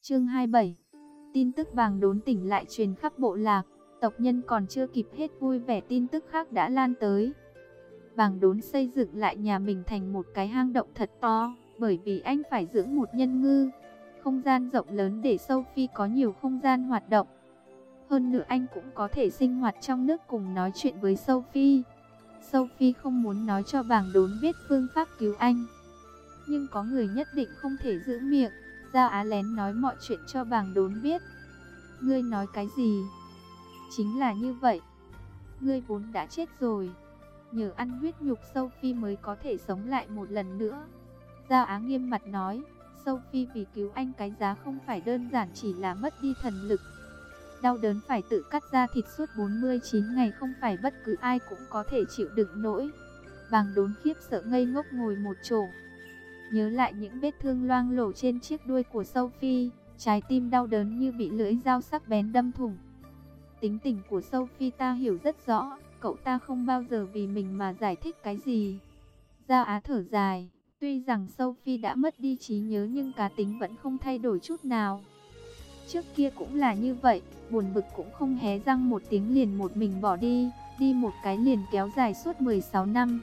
Chương 27. Tin tức Bàng Đốn tỉnh lại truyền khắp bộ lạc, tộc nhân còn chưa kịp hết vui vẻ, tin tức khác đã lan tới. Bàng Đốn xây dựng lại nhà mình thành một cái hang động thật to, bởi vì anh phải dưỡng một nhân ngư. Không gian rộng lớn để Sophie có nhiều không gian hoạt động. Hơn nữa anh cũng có thể sinh hoạt trong nước cùng nói chuyện với Sophie. Sophie không muốn nói cho Bàng Đốn biết phương pháp cứu anh, nhưng có người nhất định không thể giữ miệng. Gia Á lén nói mọi chuyện cho Bàng Đốn biết. Ngươi nói cái gì? Chính là như vậy. Ngươi vốn đã chết rồi. Nhờ ăn huyết nhục Sophie mới có thể sống lại một lần nữa. Gia Á nghiêm mặt nói. Sophie vì cứu anh cái giá không phải đơn giản chỉ là mất đi thần lực. Đau đớn phải tự cắt da thịt suốt 49 ngày không phải bất cứ ai cũng có thể chịu đựng nổi. Bàng Đốn khiếp sợ ngây ngốc ngồi một chỗ. Nhớ lại những vết thương loang lổ trên chiếc đuôi của Sophie, trái tim đau đớn như bị lưỡi dao sắc bén đâm thủng. Tính tình của Sophie ta hiểu rất rõ, cậu ta không bao giờ vì mình mà giải thích cái gì. Gia Á thở dài, tuy rằng Sophie đã mất đi trí nhớ nhưng cá tính vẫn không thay đổi chút nào. Trước kia cũng là như vậy, buồn bực cũng không hé răng một tiếng liền một mình bỏ đi, đi một cái liền kéo dài suốt 16 năm.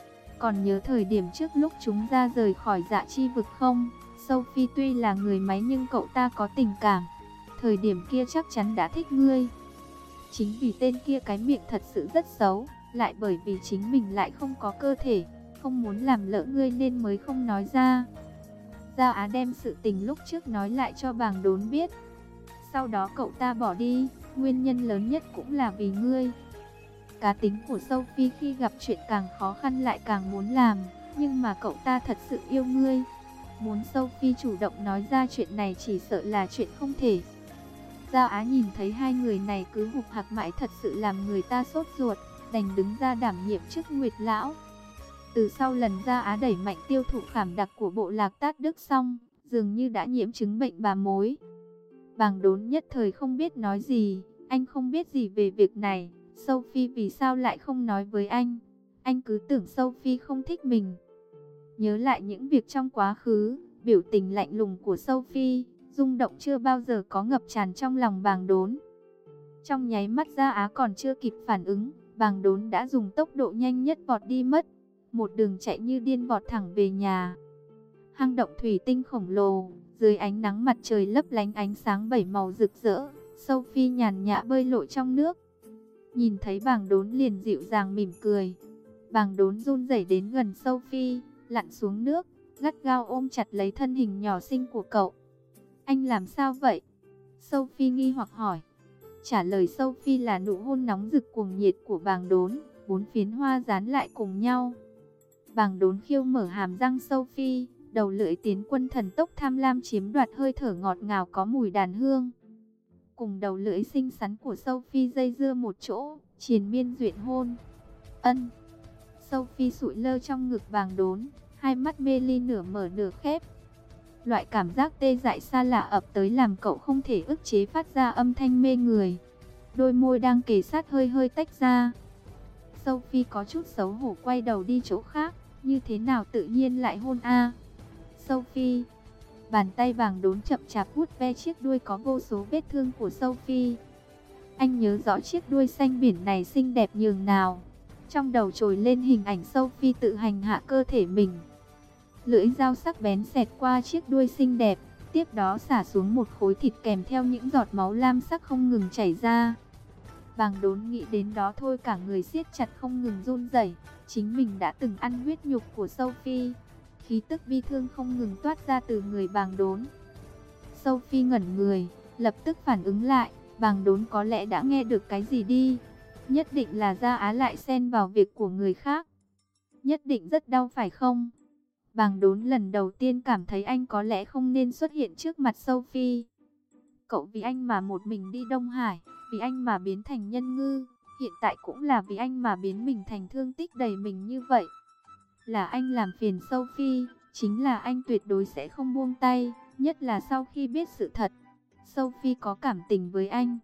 Còn nhớ thời điểm trước lúc chúng ra rời khỏi Dạ Chi vực không? Sophie tuy là người máy nhưng cậu ta có tình cảm. Thời điểm kia chắc chắn đã thích ngươi. Chính vì tên kia cái miệng thật sự rất xấu, lại bởi vì chính mình lại không có cơ thể, không muốn làm lỡ ngươi nên mới không nói ra. Gia Á đem sự tình lúc trước nói lại cho Bàng Đốn biết. Sau đó cậu ta bỏ đi, nguyên nhân lớn nhất cũng là vì ngươi. Cá tính của Sophie khi gặp chuyện càng khó khăn lại càng muốn làm, nhưng mà cậu ta thật sự yêu ngươi. Muốn Sophie chủ động nói ra chuyện này chỉ sợ là chuyện không thể. Gia Á nhìn thấy hai người này cứ hục hạc mãi thật sự làm người ta sốt ruột, đành đứng ra đảm nhiệm chức Nguyệt Lão. Từ sau lần Gia Á đẩy mạnh tiêu thụ khảm đặc của bộ lạc Tát Đức xong, dường như đã nhiễm chứng bệnh bà mối. Bàng Đốn nhất thời không biết nói gì, anh không biết gì về việc này. Sophie vì sao lại không nói với anh? Anh cứ tưởng Sophie không thích mình. Nhớ lại những việc trong quá khứ, biểu tình lạnh lùng của Sophie, rung động chưa bao giờ có ngập tràn trong lòng Bàng Đốn. Trong nháy mắt Gia Á còn chưa kịp phản ứng, Bàng Đốn đã dùng tốc độ nhanh nhất vọt đi mất. Một đường chạy như điên vọt thẳng về nhà. Hang động thủy tinh khổng lồ, dưới ánh nắng mặt trời lấp lánh ánh sáng bảy màu rực rỡ. Sophie nhàn nhã bơi lội trong nước. Nhìn thấy Bàng Đốn liền dịu dàng mỉm cười. Bàng Đốn run rẩy đến gần Sophie, lặn xuống nước, gắt gao ôm chặt lấy thân hình nhỏ xinh của cậu. Anh làm sao vậy? Sophie nghi hoặc hỏi. Trả lời Sophie là nụ hôn nóng rực cuồng nhiệt của Bàng Đốn, 4 phiến hoa dán lại cùng nhau. Bàng Đốn khiêu mở hàm răng Sophie, đầu lưỡi tiến quân thần tốc tham lam chiếm đoạt hơi thở ngọt ngào có mùi đàn hương. Cùng đầu lưỡi xinh xắn của Sophie dây dưa một chỗ, triền miên duyện hôn. Ân. Sophie sụi lơ trong ngực Bàng Đốn, hai mắt mê ly nửa mở nửa khép. Loại cảm giác tê dại xa lạ ập tới làm cậu không thể ức chế phát ra âm thanh mê người. Đôi môi đang kề sát hơi hơi tách ra. Sophie có chút xấu hổ quay đầu đi chỗ khác, như thế nào tự nhiên lại hôn a? Sophie. Bàn tay Bàng Đốn chậm chạp vuốt ve chiếc đuôi có vô số vết thương của Sophie. Anh nhớ rõ chiếc đuôi xanh biển này xinh đẹp nhường nào. Trong đầu trồi lên hình ảnh Sophie tự hành hạ cơ thể mình. Lưỡi dao sắc bén xẹt qua chiếc đuôi xinh đẹp, tiếp đó xả xuống một khối thịt kèm theo những giọt máu lam sắc không ngừng chảy ra. Bàng Đốn nghĩ đến đó thôi cả người siết chặt không ngừng run rẩy. Chính mình đã từng ăn huyết nhục của Sophie. Khí tức bi thương không ngừng toát ra từ người Bàng Đốn. Sophie ngẩn người, lập tức phản ứng lại. Bàng Đốn có lẽ đã nghe được cái gì đi. Nhất định là Gia Á lại xen vào việc của người khác. Nhất định rất đau phải không? Bàng Đốn lần đầu tiên cảm thấy anh có lẽ không nên xuất hiện trước mặt Sophie. Cậu vì anh mà một mình đi Đông Hải, vì anh mà biến thành nhân ngư, hiện tại cũng là vì anh mà biến mình thành thương tích đầy mình như vậy. Là anh làm phiền Sophie, chính là anh tuyệt đối sẽ không buông tay, nhất là sau khi biết sự thật. Sophie có cảm tình với anh.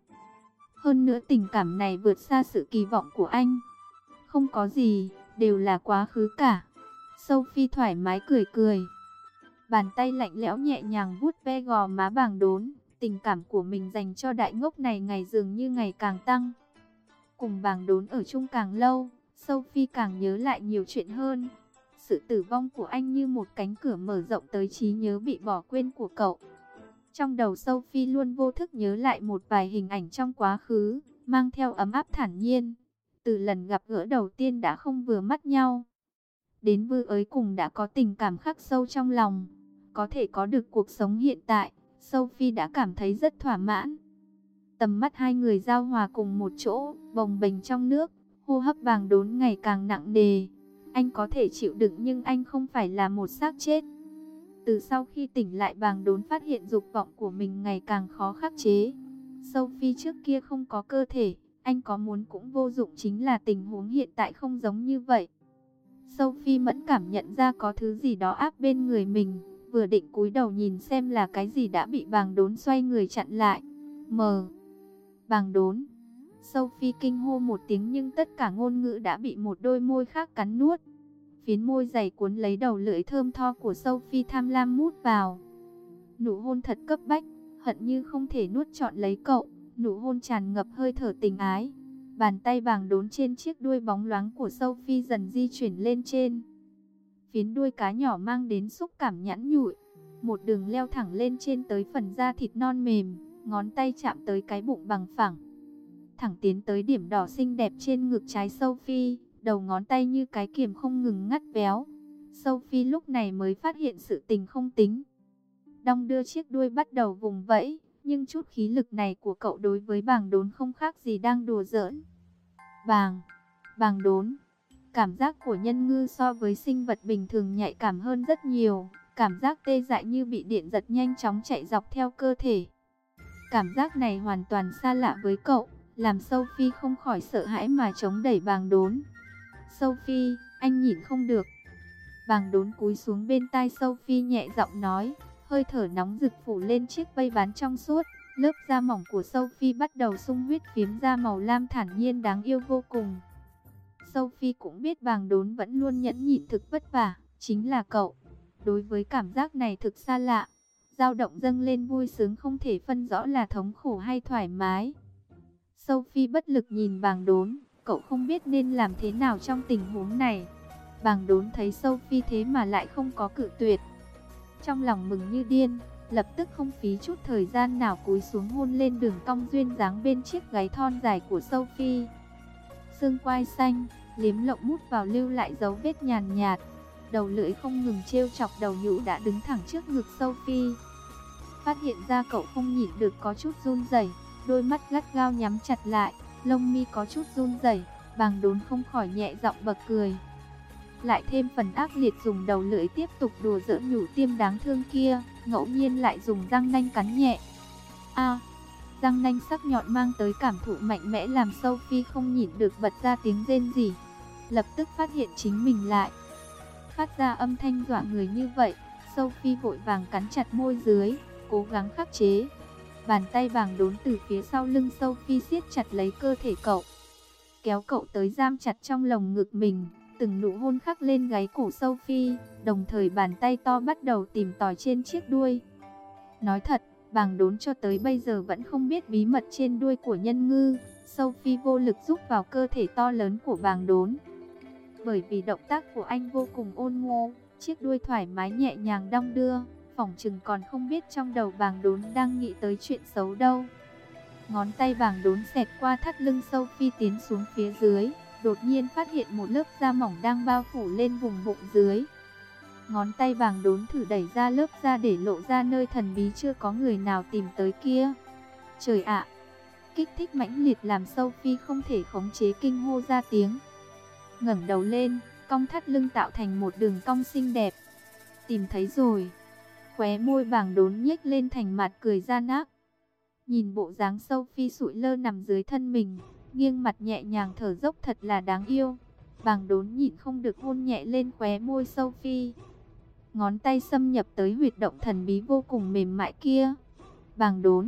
Hơn nữa tình cảm này vượt xa sự kỳ vọng của anh. Không có gì, đều là quá khứ cả. Sophie thoải mái cười cười. Bàn tay lạnh lẽo nhẹ nhàng vuốt ve gò má Bàng Đốn. Tình cảm của mình dành cho đại ngốc này ngày dường như ngày càng tăng. Cùng Bàng Đốn ở chung càng lâu, Sophie càng nhớ lại nhiều chuyện hơn. Sự tử vong của anh như một cánh cửa mở rộng tới trí nhớ bị bỏ quên của cậu. Trong đầu Sophie luôn vô thức nhớ lại một vài hình ảnh trong quá khứ, mang theo ấm áp thản nhiên. Từ lần gặp gỡ đầu tiên đã không vừa mắt nhau, đến vừa ấy cùng đã có tình cảm khắc sâu trong lòng. Có thể có được cuộc sống hiện tại, Sophie đã cảm thấy rất thỏa mãn. Tầm mắt hai người giao hòa cùng một chỗ, bồng bềnh trong nước, hô hấp Bàng Đốn ngày càng nặng nề. Anh có thể chịu đựng nhưng anh không phải là một xác chết. Từ sau khi tỉnh lại, Bàng Đốn phát hiện dục vọng của mình ngày càng khó khắc chế. Sophie trước kia không có cơ thể, anh có muốn cũng vô dụng, chính là tình huống hiện tại không giống như vậy. Sophie mẫn cảm nhận ra có thứ gì đó áp bên người mình, vừa định cúi đầu nhìn xem là cái gì đã bị Bàng Đốn xoay người chặn lại. Bàng Đốn. Sophie kinh hô một tiếng nhưng tất cả ngôn ngữ đã bị một đôi môi khác cắn nuốt. Phiến môi dày cuốn lấy đầu lưỡi thơm tho của Sophie tham lam mút vào. Nụ hôn thật cấp bách, hận như không thể nuốt trọn lấy cậu. Nụ hôn tràn ngập hơi thở tình ái. Bàn tay Bàng Đốn trên chiếc đuôi bóng loáng của Sophie dần di chuyển lên trên. Phiến đuôi cá nhỏ mang đến xúc cảm nhẵn nhụi. Một đường leo thẳng lên trên tới phần da thịt non mềm. Ngón tay chạm tới cái bụng bằng phẳng, thẳng tiến tới điểm đỏ xinh đẹp trên ngực trái Sophie. Đầu ngón tay như cái kiềm không ngừng ngắt véo. Sophie lúc này mới phát hiện sự tình không tính. Đong đưa chiếc đuôi bắt đầu vùng vẫy. Nhưng chút khí lực này của cậu đối với Bàng Đốn không khác gì đang đùa giỡn. Bàng Đốn. Cảm giác của nhân ngư so với sinh vật bình thường nhạy cảm hơn rất nhiều. Cảm giác tê dại như bị điện giật nhanh chóng chạy dọc theo cơ thể. Cảm giác này hoàn toàn xa lạ với cậu, làm Sophie không khỏi sợ hãi mà chống đẩy Bàng Đốn. Sophie, anh nhịn không được. Bàng Đốn cúi xuống bên tai Sophie nhẹ giọng nói, hơi thở nóng rực phủ lên chiếc vây bán trong suốt. Lớp da mỏng của Sophie bắt đầu sung huyết phiếm ra màu lam thản nhiên đáng yêu vô cùng. Sophie cũng biết Bàng Đốn vẫn luôn nhẫn nhịn thực vất vả, chính là cậu. Đối với cảm giác này thực xa lạ, dao động dâng lên vui sướng không thể phân rõ là thống khổ hay thoải mái. Sophie bất lực nhìn Bàng Đốn, cậu không biết nên làm thế nào trong tình huống này. Bàng Đốn thấy Sophie thế mà lại không có cự tuyệt. Trong lòng mừng như điên, lập tức không phí chút thời gian nào cúi xuống hôn lên đường cong duyên dáng bên chiếc gáy thon dài của Sophie. Xương quai xanh, liếm lộng mút vào lưu lại dấu vết nhàn nhạt. Đầu lưỡi không ngừng trêu chọc đầu nhũ đã đứng thẳng trước ngực Sophie. Phát hiện ra cậu không nhịn được có chút run rẩy, đôi mắt gắt gao nhắm chặt lại, lông mi có chút run rẩy. Bàng Đốn không khỏi nhẹ giọng bật cười. Lại thêm phần ác liệt dùng đầu lưỡi tiếp tục đùa giỡn nhũ tiêm đáng thương kia, ngẫu nhiên lại dùng răng nanh cắn nhẹ. Răng nanh sắc nhọn mang tới cảm thụ mạnh mẽ làm Sophie không nhịn được bật ra tiếng rên rỉ. Lập tức phát hiện chính mình lại phát ra âm thanh dọa người như vậy, Sophie vội vàng cắn chặt môi dưới, cố gắng khắc chế. Bàn tay Bàng Đốn từ phía sau lưng Sophie siết chặt lấy cơ thể cậu, kéo cậu tới giam chặt trong lồng ngực mình. Từng nụ hôn khắc lên gáy cổ Sophie, đồng thời bàn tay to bắt đầu tìm tòi trên chiếc đuôi. Nói thật, Bàng Đốn cho tới bây giờ vẫn không biết bí mật trên đuôi của nhân ngư. Sophie vô lực rúc vào cơ thể to lớn của Bàng Đốn. Bởi vì động tác của anh vô cùng ôn nhu, chiếc đuôi thoải mái nhẹ nhàng đong đưa, phỏng chừng còn không biết trong đầu Bàng Đốn đang nghĩ tới chuyện xấu đâu. Ngón tay Bàng Đốn xẹt qua thắt lưng Sophie tiến xuống phía dưới, đột nhiên phát hiện một lớp da mỏng đang bao phủ lên vùng bụng dưới. Ngón tay Bàng Đốn thử đẩy ra lớp da để lộ ra nơi thần bí chưa có người nào tìm tới kia. Trời ạ! Kích thích mãnh liệt làm Sophie không thể khống chế kinh hô ra tiếng. Ngẩng đầu lên, cong thắt lưng tạo thành một đường cong xinh đẹp. Tìm thấy rồi. Khóe môi Bàng Đốn nhếch lên thành mặt cười gian ác. Nhìn bộ dáng Sophie sụi lơ nằm dưới thân mình, nghiêng mặt nhẹ nhàng thở dốc thật là đáng yêu. Bàng Đốn nhịn không được hôn nhẹ lên khóe môi Sophie. Ngón tay xâm nhập tới huyệt động thần bí vô cùng mềm mại kia. Bàng Đốn.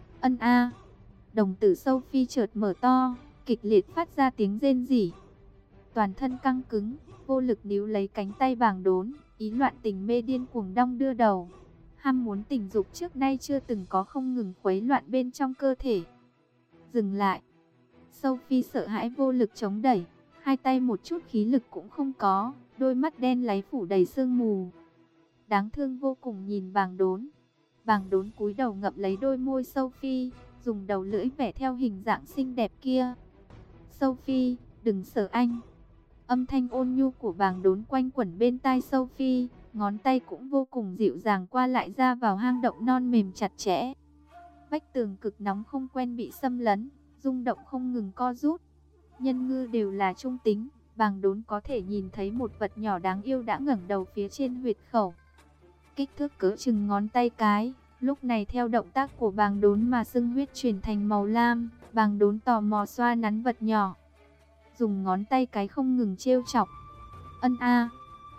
Đồng tử Sophie chợt mở to, kịch liệt phát ra tiếng rên rỉ. Toàn thân căng cứng, vô lực níu lấy cánh tay Bàng Đốn. Ý loạn tình mê điên cuồng đong đưa đầu. Ham muốn tình dục trước nay chưa từng có không ngừng khuấy loạn bên trong cơ thể. Dừng lại. Sophie sợ hãi vô lực chống đẩy, hai tay một chút khí lực cũng không có, đôi mắt đen láy phủ đầy sương mù. Đáng thương vô cùng nhìn Bàng Đốn. Bàng Đốn cúi đầu ngậm lấy đôi môi Sophie, dùng đầu lưỡi vẽ theo hình dạng xinh đẹp kia. Sophie, đừng sợ anh. Âm thanh ôn nhu của Bàng Đốn quanh quẩn bên tai Sophie, ngón tay cũng vô cùng dịu dàng qua lại ra vào hang động non mềm chặt chẽ. Vách tường cực nóng không quen bị xâm lấn, rung động không ngừng co rút. Nhân ngư đều là trung tính, Bàng Đốn có thể nhìn thấy một vật nhỏ đáng yêu đã ngẩng đầu phía trên huyệt khẩu. Kích thước cỡ chừng ngón tay cái, lúc này theo động tác của Bàng Đốn mà xương huyết chuyển thành màu lam. Bàng Đốn tò mò xoa nắn vật nhỏ, dùng ngón tay cái không ngừng trêu chọc. Ân a,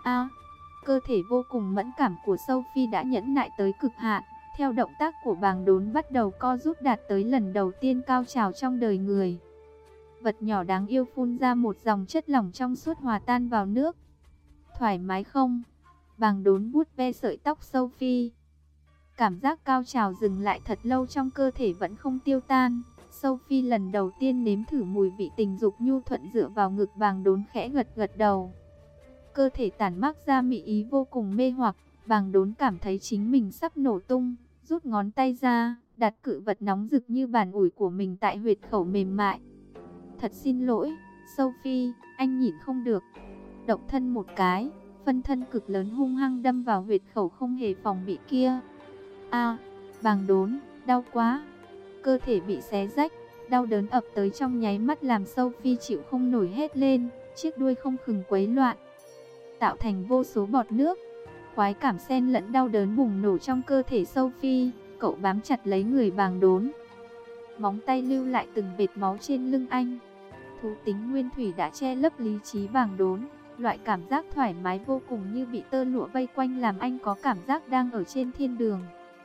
cơ thể vô cùng mẫn cảm của Sophie đã nhẫn nại tới cực hạn. Theo động tác của Bàng Đốn bắt đầu co rút đạt tới lần đầu tiên cao trào trong đời người. Vật nhỏ đáng yêu phun ra một dòng chất lỏng trong suốt hòa tan vào nước. Thoải mái không? Bàng Đốn vuốt ve sợi tóc Sophie. Cảm giác cao trào dừng lại thật lâu trong cơ thể vẫn không tiêu tan. Sophie lần đầu tiên nếm thử mùi vị tình dục nhu thuận dựa vào ngực Bàng Đốn khẽ gật gật đầu. Cơ thể tản mát ra mị ý vô cùng mê hoặc. Bàng Đốn cảm thấy chính mình sắp nổ tung, rút ngón tay ra, đặt cự vật nóng rực như bàn ủi của mình tại huyệt khẩu mềm mại. Thật xin lỗi, Sophie, anh nhịn không được. Động thân một cái, phân thân cực lớn hung hăng đâm vào huyệt khẩu không hề phòng bị kia. Bàng Đốn, đau quá. Cơ thể bị xé rách, đau đớn ập tới trong nháy mắt làm Sophie chịu không nổi hét lên, chiếc đuôi không ngừng quấy loạn, tạo thành vô số bọt nước. Khoái cảm xen lẫn đau đớn bùng nổ trong cơ thể Sophie, cậu bám chặt lấy người Bàng Đốn. Móng tay lưu lại từng vệt máu trên lưng anh. Thú tính nguyên thủy đã che lấp lý trí Bàng Đốn. Loại cảm giác thoải mái vô cùng như bị tơ lụa vây quanh làm anh có cảm giác đang ở trên thiên đường.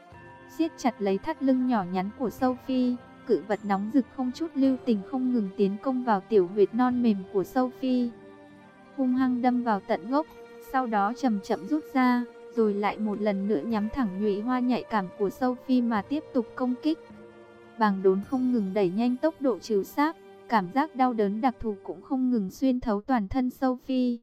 Siết chặt lấy thắt lưng nhỏ nhắn của Sophie, cự vật nóng rực không chút lưu tình không ngừng tiến công vào tiểu huyệt non mềm của Sophie. Hung hăng đâm vào tận gốc, sau đó chậm chậm rút ra, rồi lại một lần nữa nhắm thẳng nhụy hoa nhạy cảm của Sophie mà tiếp tục công kích. Bàng Đốn không ngừng đẩy nhanh tốc độ trừ sáp, cảm giác đau đớn đặc thù cũng không ngừng xuyên thấu toàn thân Sophie.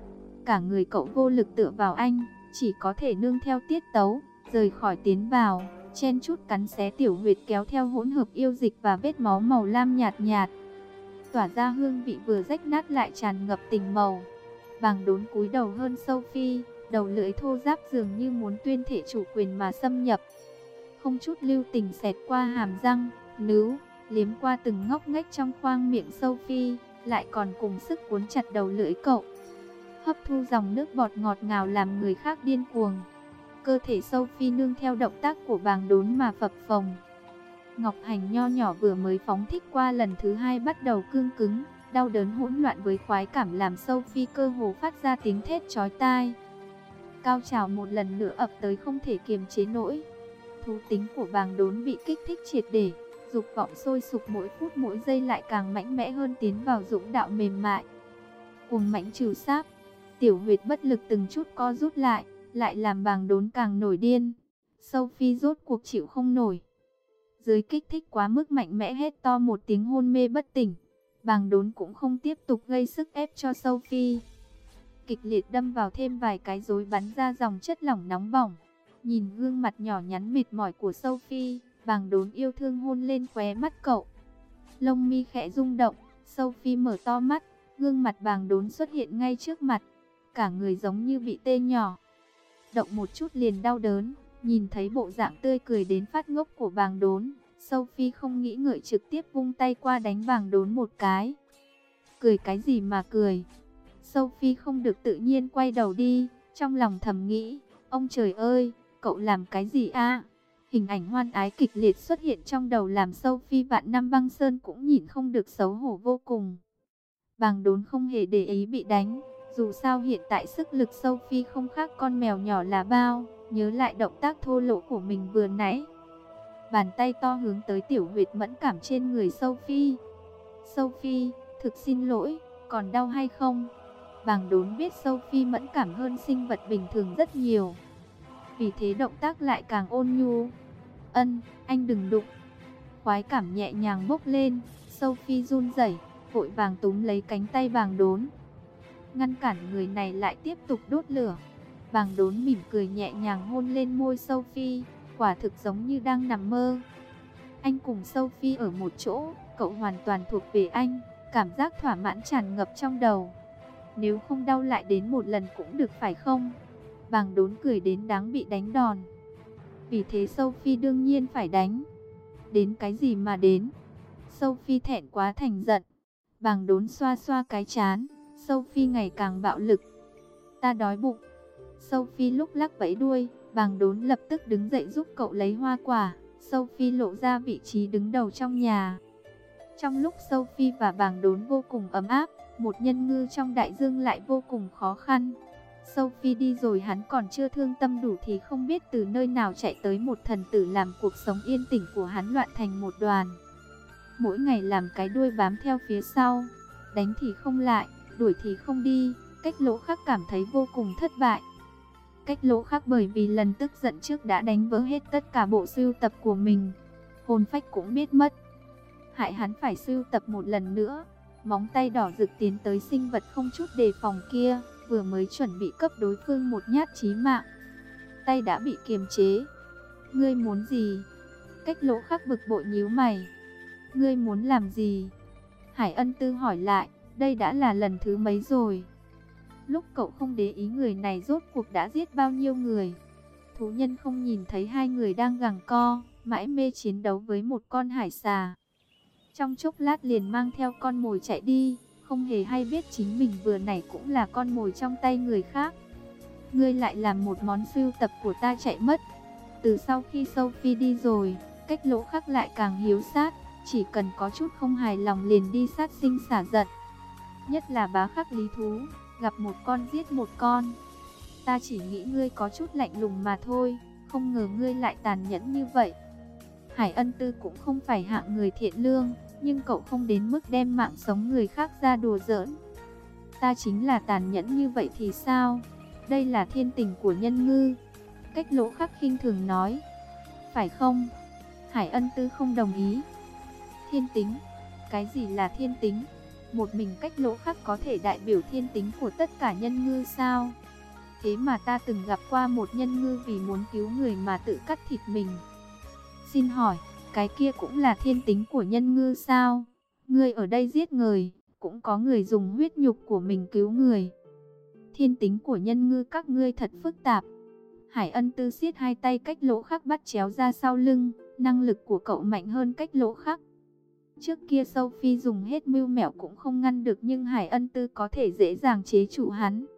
Cả người cậu vô lực tựa vào anh, chỉ có thể nương theo tiết tấu, rời khỏi tiến vào, chen chút cắn xé tiểu huyệt kéo theo hỗn hợp yêu dịch và vết máu màu lam nhạt nhạt. Tỏa ra hương vị vừa rách nát lại tràn ngập tình màu. Bàng Đốn cúi đầu hơn Sophie, đầu lưỡi thô ráp dường như muốn tuyên thể chủ quyền mà xâm nhập. Không chút lưu tình xẹt qua hàm răng, nướu, liếm qua từng ngóc ngách trong khoang miệng Sophie, lại còn cùng sức cuốn chặt đầu lưỡi cậu. Hấp thu dòng nước bọt ngọt ngào làm người khác điên cuồng. Cơ thể Sophie nương theo động tác của Bàng Đốn mà phập phồng. Ngọc Hành nho nhỏ vừa mới phóng thích qua lần thứ hai bắt đầu cương cứng, đau đớn hỗn loạn với khoái cảm làm Sophie cơ hồ phát ra tiếng thét chói tai. Cao trào một lần nữa ập tới không thể kiềm chế nổi. Thú tính của Bàng Đốn bị kích thích triệt để, dục vọng sôi sục mỗi phút mỗi giây lại càng mạnh mẽ hơn tiến vào dũng đạo mềm mại. Cuồng mãnh trừ sáp, tiểu huyệt bất lực từng chút co rút lại làm Bàng Đốn càng nổi điên. Sophie rốt cuộc chịu không nổi. Dưới kích thích quá mức mạnh mẽ hét to một tiếng hôn mê bất tỉnh. Bàng Đốn cũng không tiếp tục gây sức ép cho Sophie. Kịch liệt đâm vào thêm vài cái rối bắn ra dòng chất lỏng nóng bỏng. Nhìn gương mặt nhỏ nhắn mệt mỏi của Sophie, Bàng Đốn yêu thương hôn lên khóe mắt cậu. Lông mi khẽ rung động, Sophie mở to mắt, gương mặt Bàng Đốn xuất hiện ngay trước mặt. Cả người giống như bị tê nhỏ. Động một chút liền đau đớn, nhìn thấy bộ dạng tươi cười đến phát ngốc của Bàng Đốn, Sophie không nghĩ ngợi trực tiếp vung tay qua đánh Bàng Đốn một cái. Cười cái gì mà cười? Sophie không được tự nhiên quay đầu đi, trong lòng thầm nghĩ, ông trời ơi, cậu làm cái gì a? Hình ảnh hoan ái kịch liệt xuất hiện trong đầu làm Sophie Vạn Năm Băng Sơn cũng nhìn không được xấu hổ vô cùng. Bàng Đốn không hề để ý bị đánh, dù sao hiện tại sức lực Sophie không khác con mèo nhỏ là bao, nhớ lại động tác thô lỗ của mình vừa nãy. Bàn tay to hướng tới tiểu huyệt mẫn cảm trên người Sophie. Sophie, thực xin lỗi, còn đau hay không? Bàng Đốn biết Sophie mẫn cảm hơn sinh vật bình thường rất nhiều, vì thế động tác lại càng ôn nhu. Ân, anh đừng đụng. Khoái cảm nhẹ nhàng bốc lên, Sophie run rẩy, vội vàng túm lấy cánh tay Bàng Đốn, ngăn cản người này lại tiếp tục đốt lửa. Bàng Đốn mỉm cười nhẹ nhàng hôn lên môi Sophie, quả thực giống như đang nằm mơ. Anh cùng Sophie ở một chỗ, cậu hoàn toàn thuộc về anh, cảm giác thỏa mãn tràn ngập trong đầu. Nếu không đau lại đến một lần cũng được phải không? Bàng Đốn cười đến đáng bị đánh đòn. Vì thế Sophie đương nhiên phải đánh. Đến cái gì mà đến? Sophie thẹn quá thành giận. Bàng Đốn xoa xoa cái trán. Sophie ngày càng bạo lực. Ta đói bụng. Sophie lúc lắc vẫy đuôi. Bàng Đốn lập tức đứng dậy giúp cậu lấy hoa quả. Sophie lộ ra vị trí đứng đầu trong nhà. Trong lúc Sophie và Bàng Đốn vô cùng ấm áp, một nhân ngư trong đại dương lại vô cùng khó khăn. Sophie đi rồi hắn còn chưa thương tâm đủ thì không biết từ nơi nào chạy tới một thần tử làm cuộc sống yên tĩnh của hắn loạn thành một đoàn. Mỗi ngày làm cái đuôi bám theo phía sau, đánh thì không lại, đuổi thì không đi. Cách Lỗ Khắc cảm thấy vô cùng thất bại. Cách Lỗ Khắc bởi vì lần tức giận trước đã đánh vỡ hết tất cả bộ sưu tập của mình, hồn phách cũng biết mất, hại hắn phải sưu tập một lần nữa. Móng tay đỏ rực tiến tới sinh vật không chút đề phòng kia, vừa mới chuẩn bị cấp đối phương một nhát chí mạng, tay đã bị kiềm chế. Ngươi muốn gì? Cách Lỗ Khắc bực bội nhíu mày. Ngươi muốn làm gì? Hải Ân Tư hỏi lại, đây đã là lần thứ mấy rồi? Lúc cậu không để ý người này rốt cuộc đã giết bao nhiêu người? Thú nhân không nhìn thấy hai người đang giằng co, mãi mê chiến đấu với một con hải xà. Trong chốc lát liền mang theo con mồi chạy đi, không hề hay biết chính mình vừa nãy cũng là con mồi trong tay người khác. Ngươi lại làm một món sưu tập của ta chạy mất. Từ sau khi Sophie đi rồi, Cách Lỗ Khắc lại càng hiếu sát, chỉ cần có chút không hài lòng liền đi sát sinh xả giận. Nhất là bá khắc lý thú, gặp một con giết một con. Ta chỉ nghĩ ngươi có chút lạnh lùng mà thôi, không ngờ ngươi lại tàn nhẫn như vậy. Hải Ân Tư cũng không phải hạng người thiện lương, nhưng cậu không đến mức đem mạng sống người khác ra đùa giỡn. Ta chính là tàn nhẫn như vậy thì sao? Đây là thiên tình của nhân ngư. Cách Lỗ Khắc khinh thường nói. Phải không? Hải Ân Tư không đồng ý. Thiên tính? Cái gì là thiên tính? Một mình Cách Lỗ Khắc có thể đại biểu thiên tính của tất cả nhân ngư sao? Thế mà ta từng gặp qua một nhân ngư vì muốn cứu người mà tự cắt thịt mình. Xin hỏi, cái kia cũng là thiên tính của nhân ngư sao? Ngươi ở đây giết người, cũng có người dùng huyết nhục của mình cứu người. Thiên tính của nhân ngư các ngươi thật phức tạp. Hải Ân Tư siết hai tay Cách Lỗ Khắc bắt chéo ra sau lưng, năng lực của cậu mạnh hơn Cách Lỗ Khắc. Trước kia Sophie dùng hết mưu mẹo cũng không ngăn được, nhưng Hải Ân Tư có thể dễ dàng chế trụ hắn.